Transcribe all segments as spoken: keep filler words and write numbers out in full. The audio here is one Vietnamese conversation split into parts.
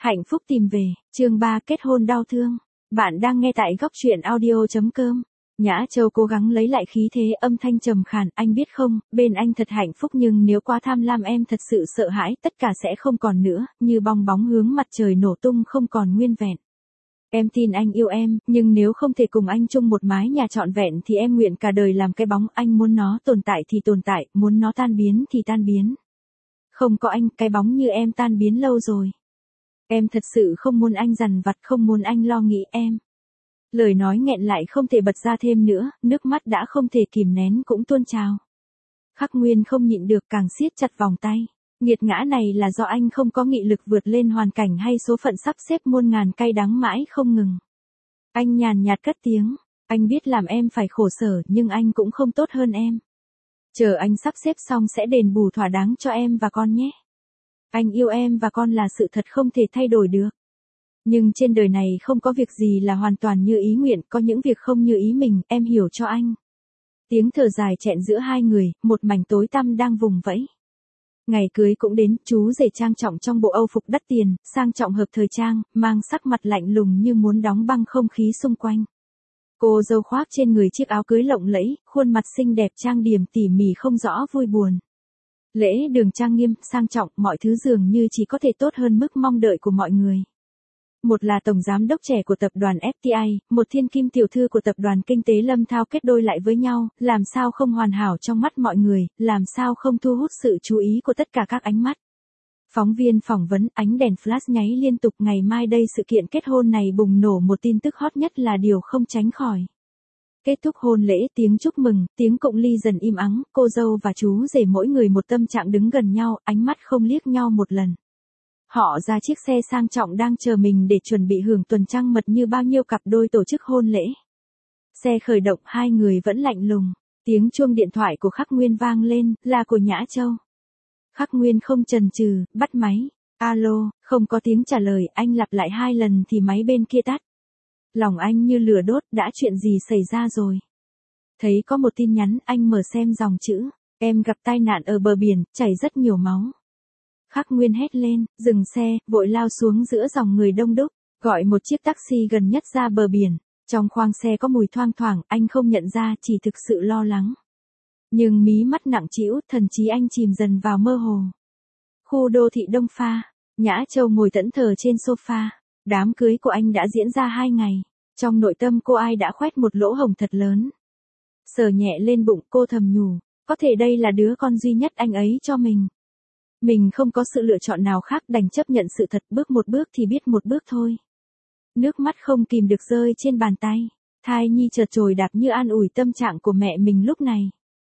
Hạnh phúc tìm về, chương ba kết hôn đau thương. Bạn đang nghe tại góc truyện audio.com. Nhã Châu cố gắng lấy lại khí thế, âm thanh trầm khàn, anh biết không, bên anh thật hạnh phúc, nhưng nếu quá tham lam em thật sự sợ hãi, tất cả sẽ không còn nữa, như bong bóng hướng mặt trời nổ tung không còn nguyên vẹn. Em tin anh yêu em, nhưng nếu không thể cùng anh chung một mái nhà trọn vẹn thì em nguyện cả đời làm cái bóng, anh muốn nó tồn tại thì tồn tại, muốn nó tan biến thì tan biến. Không có anh, cái bóng như em tan biến lâu rồi. Em thật sự không muốn anh dằn vặt, không muốn anh lo nghĩ em. Lời nói nghẹn lại không thể bật ra thêm nữa, nước mắt đã không thể kìm nén cũng tuôn trào. Khắc Nguyên không nhịn được, càng siết chặt vòng tay. Nghiệt ngã này là do anh không có nghị lực vượt lên hoàn cảnh hay số phận sắp xếp muôn ngàn cay đắng mãi không ngừng. Anh nhàn nhạt cất tiếng, anh biết làm em phải khổ sở nhưng anh cũng không tốt hơn em. Chờ anh sắp xếp xong sẽ đền bù thỏa đáng cho em và con nhé. Anh yêu em và con là sự thật không thể thay đổi được. Nhưng trên đời này không có việc gì là hoàn toàn như ý nguyện, có những việc không như ý mình, em hiểu cho anh. Tiếng thở dài chẹn giữa hai người, một mảnh tối tăm đang vùng vẫy. Ngày cưới cũng đến, chú rể trang trọng trong bộ âu phục đắt tiền, sang trọng hợp thời trang, mang sắc mặt lạnh lùng như muốn đóng băng không khí xung quanh. Cô dâu khoác trên người chiếc áo cưới lộng lẫy, khuôn mặt xinh đẹp trang điểm tỉ mỉ không rõ vui buồn. Lễ đường trang nghiêm, sang trọng, mọi thứ dường như chỉ có thể tốt hơn mức mong đợi của mọi người. Một là tổng giám đốc trẻ của tập đoàn ép tê i, một thiên kim tiểu thư của tập đoàn kinh tế Lâm Thao kết đôi lại với nhau, làm sao không hoàn hảo trong mắt mọi người, làm sao không thu hút sự chú ý của tất cả các ánh mắt. Phóng viên phỏng vấn, ánh đèn flash nháy liên tục, ngày mai đây sự kiện kết hôn này bùng nổ một tin tức hot nhất là điều không tránh khỏi. Kết thúc hôn lễ, tiếng chúc mừng, tiếng cụng ly dần im ắng, cô dâu và chú rể mỗi người một tâm trạng đứng gần nhau, ánh mắt không liếc nhau một lần. Họ ra chiếc xe sang trọng đang chờ mình để chuẩn bị hưởng tuần trăng mật như bao nhiêu cặp đôi tổ chức hôn lễ. Xe khởi động, hai người vẫn lạnh lùng. Tiếng chuông điện thoại của Khắc Nguyên vang lên, là của Nhã Châu. Khắc Nguyên không chần chừ, bắt máy. Alo, không có tiếng trả lời, anh lặp lại hai lần thì máy bên kia tắt. Lòng anh như lửa đốt, đã chuyện gì xảy ra rồi? Thấy có một tin nhắn, anh mở xem dòng chữ. Em gặp tai nạn ở bờ biển, chảy rất nhiều máu. Khắc Nguyên hét lên, dừng xe, vội lao xuống giữa dòng người đông đúc, gọi một chiếc taxi gần nhất ra bờ biển. Trong khoang xe có mùi thoang thoảng, anh không nhận ra, chỉ thực sự lo lắng. Nhưng mí mắt nặng trĩu, thần trí anh chìm dần vào mơ hồ. Khu đô thị Đông Pha, Nhã Châu ngồi thẫn thờ trên sofa. Đám cưới của anh đã diễn ra hai ngày. Trong nội tâm cô ai đã khoét một lỗ hổng thật lớn. Sờ nhẹ lên bụng, cô thầm nhủ, có thể đây là đứa con duy nhất anh ấy cho mình. Mình không có sự lựa chọn nào khác, đành chấp nhận sự thật, bước một bước thì biết một bước thôi. Nước mắt không kìm được rơi trên bàn tay. Thai nhi chợt trồi đạp như an ủi tâm trạng của mẹ mình lúc này.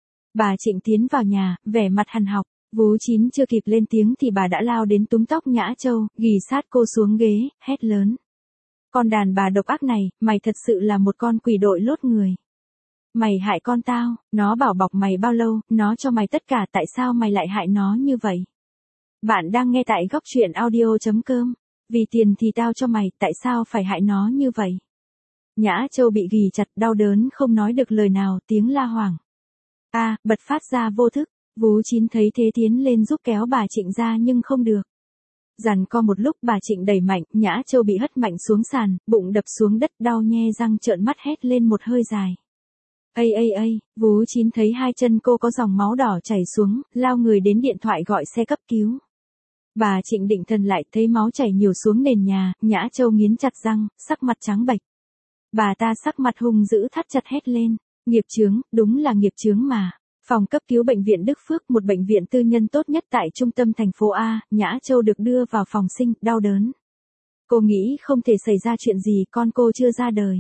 Bà Trịnh tiến vào nhà, vẻ mặt hằn học. Vú Chín chưa kịp lên tiếng thì bà đã lao đến túm tóc Nhã Châu, ghì sát cô xuống ghế, hét lớn. Con đàn bà độc ác này, mày thật sự là một con quỷ đội lốt người. Mày hại con tao, nó bảo bọc mày bao lâu, nó cho mày tất cả, tại sao mày lại hại nó như vậy? Bạn đang nghe tại góc truyện audio.com. Vì tiền thì tao cho mày, tại sao phải hại nó như vậy? Nhã Châu bị ghì chặt, đau đớn không nói được lời nào, tiếng la hoảng. A, à, bật phát ra vô thức. Vú Chín thấy thế tiến lên giúp kéo bà Trịnh ra nhưng không được. Giằng co một lúc bà Trịnh đẩy mạnh, Nhã Châu bị hất mạnh xuống sàn, bụng đập xuống đất, đau nhe răng trợn mắt hét lên một hơi dài. Ây ây ây, Vú Chín thấy hai chân cô có dòng máu đỏ chảy xuống, lao người đến điện thoại gọi xe cấp cứu. Bà Trịnh định thần lại, thấy máu chảy nhiều xuống nền nhà, Nhã Châu nghiến chặt răng, sắc mặt trắng bệch. Bà ta sắc mặt hung dữ thắt chặt hét lên, nghiệp chướng, đúng là nghiệp chướng mà. Phòng cấp cứu bệnh viện Đức Phước, một bệnh viện tư nhân tốt nhất tại trung tâm thành phố A, Nhã Châu được đưa vào phòng sinh, đau đớn. Cô nghĩ không thể xảy ra chuyện gì, con cô chưa ra đời.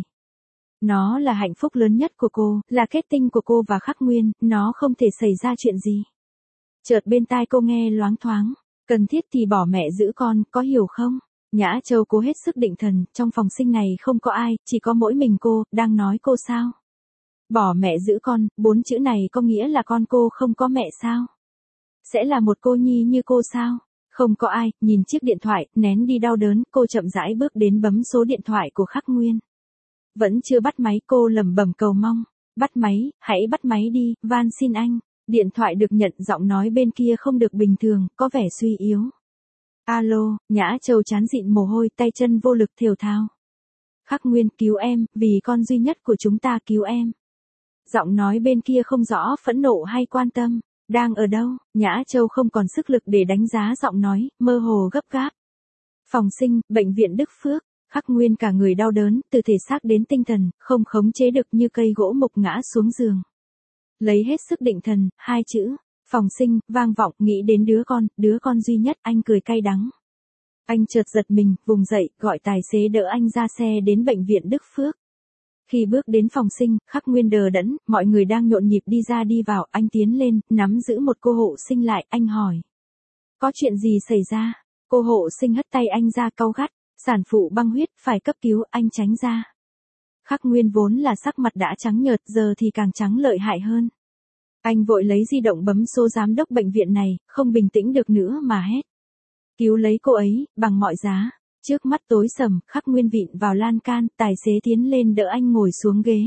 Nó là hạnh phúc lớn nhất của cô, là kết tinh của cô và Khắc Nguyên, nó không thể xảy ra chuyện gì. Chợt bên tai cô nghe loáng thoáng, cần thiết thì bỏ mẹ giữ con, có hiểu không? Nhã Châu cố hết sức định thần, trong phòng sinh này không có ai, chỉ có mỗi mình cô, đang nói cô sao? Bỏ mẹ giữ con, bốn chữ này có nghĩa là con cô không có mẹ sao? Sẽ là một cô nhi như cô sao? Không có ai, nhìn chiếc điện thoại, nén đi đau đớn, cô chậm rãi bước đến bấm số điện thoại của Khắc Nguyên. Vẫn chưa bắt máy, cô lẩm bẩm cầu mong. Bắt máy, hãy bắt máy đi, van xin anh. Điện thoại được nhận, giọng nói bên kia không được bình thường, có vẻ suy yếu. Alo, Nhã Châu chán dịn mồ hôi, tay chân vô lực thều thào. Khắc Nguyên, cứu em, vì con duy nhất của chúng ta, cứu em. Giọng nói bên kia không rõ phẫn nộ hay quan tâm. Đang ở đâu? Nhã Châu không còn sức lực để đánh giá giọng nói, mơ hồ gấp gáp. Phòng sinh, bệnh viện Đức Phước. Khắc Nguyên cả người đau đớn, từ thể xác đến tinh thần, không khống chế được như cây gỗ mục ngã xuống giường. Lấy hết sức định thần, hai chữ, phòng sinh, vang vọng, nghĩ đến đứa con, đứa con duy nhất, anh cười cay đắng. Anh chợt giật mình, vùng dậy, gọi tài xế đỡ anh ra xe đến bệnh viện Đức Phước. Khi bước đến phòng sinh, Khắc Nguyên đờ đẫn, mọi người đang nhộn nhịp đi ra đi vào, anh tiến lên, nắm giữ một cô hộ sinh lại, anh hỏi. Có chuyện gì xảy ra? Cô hộ sinh hất tay anh ra cau gắt, sản phụ băng huyết, phải cấp cứu, anh tránh ra. Khắc Nguyên vốn là sắc mặt đã trắng nhợt, giờ thì càng trắng lợi hại hơn. Anh vội lấy di động bấm số giám đốc bệnh viện này, không bình tĩnh được nữa mà hét. Cứu lấy cô ấy, bằng mọi giá. Trước mắt tối sầm, Khắc Nguyên vịn vào lan can, tài xế tiến lên đỡ anh ngồi xuống ghế.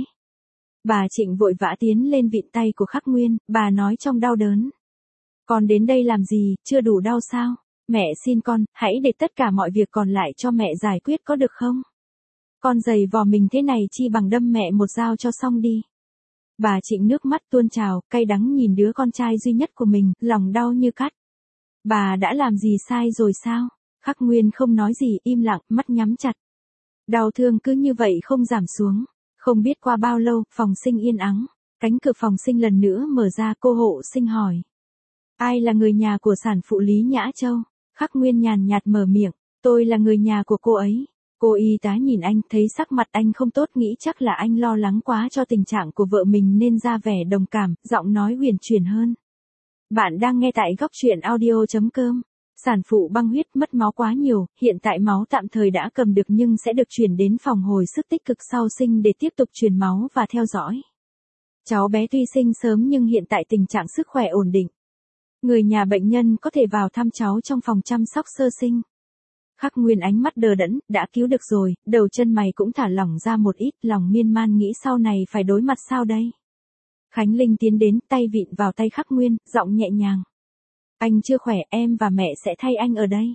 Bà Trịnh vội vã tiến lên vịn tay của Khắc Nguyên, bà nói trong đau đớn. Con đến đây làm gì, chưa đủ đau sao? Mẹ xin con, hãy để tất cả mọi việc còn lại cho mẹ giải quyết có được không? Con giày vò mình thế này chi bằng đâm mẹ một dao cho xong đi. Bà Trịnh nước mắt tuôn trào, cay đắng nhìn đứa con trai duy nhất của mình, lòng đau như cắt. Bà đã làm gì sai rồi sao? Khắc Nguyên không nói gì, im lặng, mắt nhắm chặt. Đau thương cứ như vậy không giảm xuống. Không biết qua bao lâu, phòng sinh yên ắng. Cánh cửa phòng sinh lần nữa mở ra, cô hộ sinh hỏi. Ai là người nhà của sản phụ Lý Nhã Châu? Khắc Nguyên nhàn nhạt mở miệng. Tôi là người nhà của cô ấy. Cô y tá nhìn anh, thấy sắc mặt anh không tốt, nghĩ chắc là anh lo lắng quá cho tình trạng của vợ mình nên ra vẻ đồng cảm, giọng nói huyền chuyển hơn. Bạn đang nghe tại góc truyện audio chấm com. Sản phụ băng huyết, mất máu quá nhiều, hiện tại máu tạm thời đã cầm được nhưng sẽ được chuyển đến phòng hồi sức tích cực sau sinh để tiếp tục truyền máu và theo dõi. Cháu bé tuy sinh sớm nhưng hiện tại tình trạng sức khỏe ổn định. Người nhà bệnh nhân có thể vào thăm cháu trong phòng chăm sóc sơ sinh. Khắc Nguyên ánh mắt đờ đẫn, đã cứu được rồi, đầu chân mày cũng thả lỏng ra một ít, lòng miên man nghĩ sau này phải đối mặt sao đây. Khánh Linh tiến đến, tay vịn vào tay Khắc Nguyên, giọng nhẹ nhàng. Anh chưa khỏe, em và mẹ sẽ thay anh ở đây.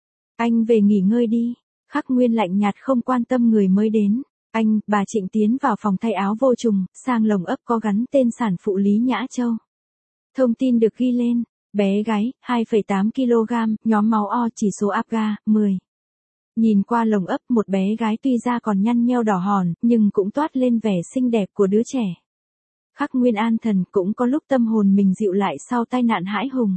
Anh về nghỉ ngơi đi. Khắc Nguyên lạnh nhạt không quan tâm người mới đến. Anh, bà Trịnh tiến vào phòng thay áo vô trùng, sang lồng ấp có gắn tên sản phụ Lý Nhã Châu. Thông tin được ghi lên, bé gái, hai phẩy tám ki lô gam, nhóm máu O, chỉ số áp ga, mười. Nhìn qua lồng ấp, một bé gái tuy da còn nhăn nheo đỏ hòn, nhưng cũng toát lên vẻ xinh đẹp của đứa trẻ. Khắc Nguyên an thần, cũng có lúc tâm hồn mình dịu lại sau tai nạn hãi hùng.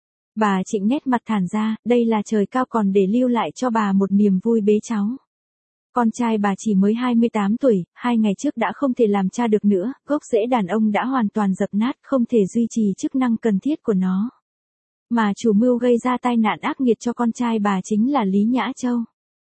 Bà Trịnh nét mặt thản ra, đây là trời cao còn để lưu lại cho bà một niềm vui bế cháu. Con trai bà chỉ mới hai mươi tám tuổi, hai ngày trước đã không thể làm cha được nữa, gốc rễ đàn ông đã hoàn toàn dập nát, không thể duy trì chức năng cần thiết của nó. Mà chủ mưu gây ra tai nạn ác nghiệt cho con trai bà chính là Lý Nhã Châu.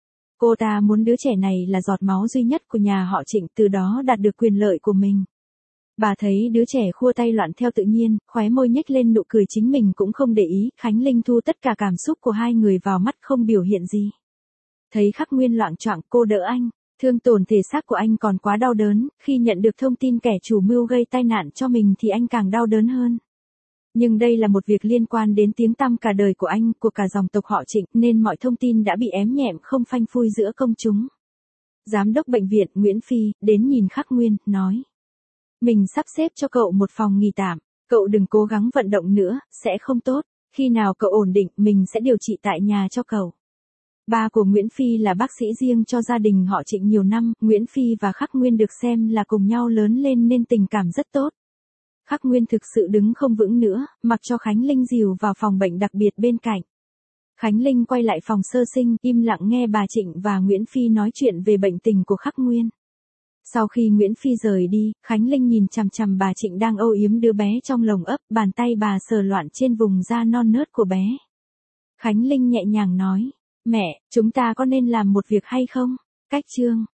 Cô ta muốn đứa trẻ này là giọt máu duy nhất của nhà họ Trịnh, từ đó đạt được quyền lợi của mình. Bà thấy đứa trẻ khua tay loạn theo tự nhiên, khóe môi nhếch lên nụ cười chính mình cũng không để ý, Khánh Linh thu tất cả cảm xúc của hai người vào mắt không biểu hiện gì. Thấy Khắc Nguyên loạng choạng, cô đỡ anh, thương tổn thể xác của anh còn quá đau đớn, khi nhận được thông tin kẻ chủ mưu gây tai nạn cho mình thì anh càng đau đớn hơn. Nhưng đây là một việc liên quan đến tiếng tăm cả đời của anh, của cả dòng tộc họ Trịnh, nên mọi thông tin đã bị ém nhẹm không phanh phui giữa công chúng. Giám đốc bệnh viện Nguyễn Phi, đến nhìn Khắc Nguyên, nói. Mình sắp xếp cho cậu một phòng nghỉ tạm, cậu đừng cố gắng vận động nữa, sẽ không tốt, khi nào cậu ổn định, mình sẽ điều trị tại nhà cho cậu. Ba của Nguyễn Phi là bác sĩ riêng cho gia đình họ Trịnh nhiều năm, Nguyễn Phi và Khắc Nguyên được xem là cùng nhau lớn lên nên tình cảm rất tốt. Khắc Nguyên thực sự đứng không vững nữa, mặc cho Khánh Linh dìu vào phòng bệnh đặc biệt bên cạnh. Khánh Linh quay lại phòng sơ sinh, im lặng nghe bà Trịnh và Nguyễn Phi nói chuyện về bệnh tình của Khắc Nguyên. Sau khi Nguyễn Phi rời đi, Khánh Linh nhìn chằm chằm bà Trịnh đang âu yếm đứa bé trong lồng ấp, bàn tay bà sờ loạn trên vùng da non nớt của bé. Khánh Linh nhẹ nhàng nói, mẹ, chúng ta có nên làm một việc hay không? Cách chương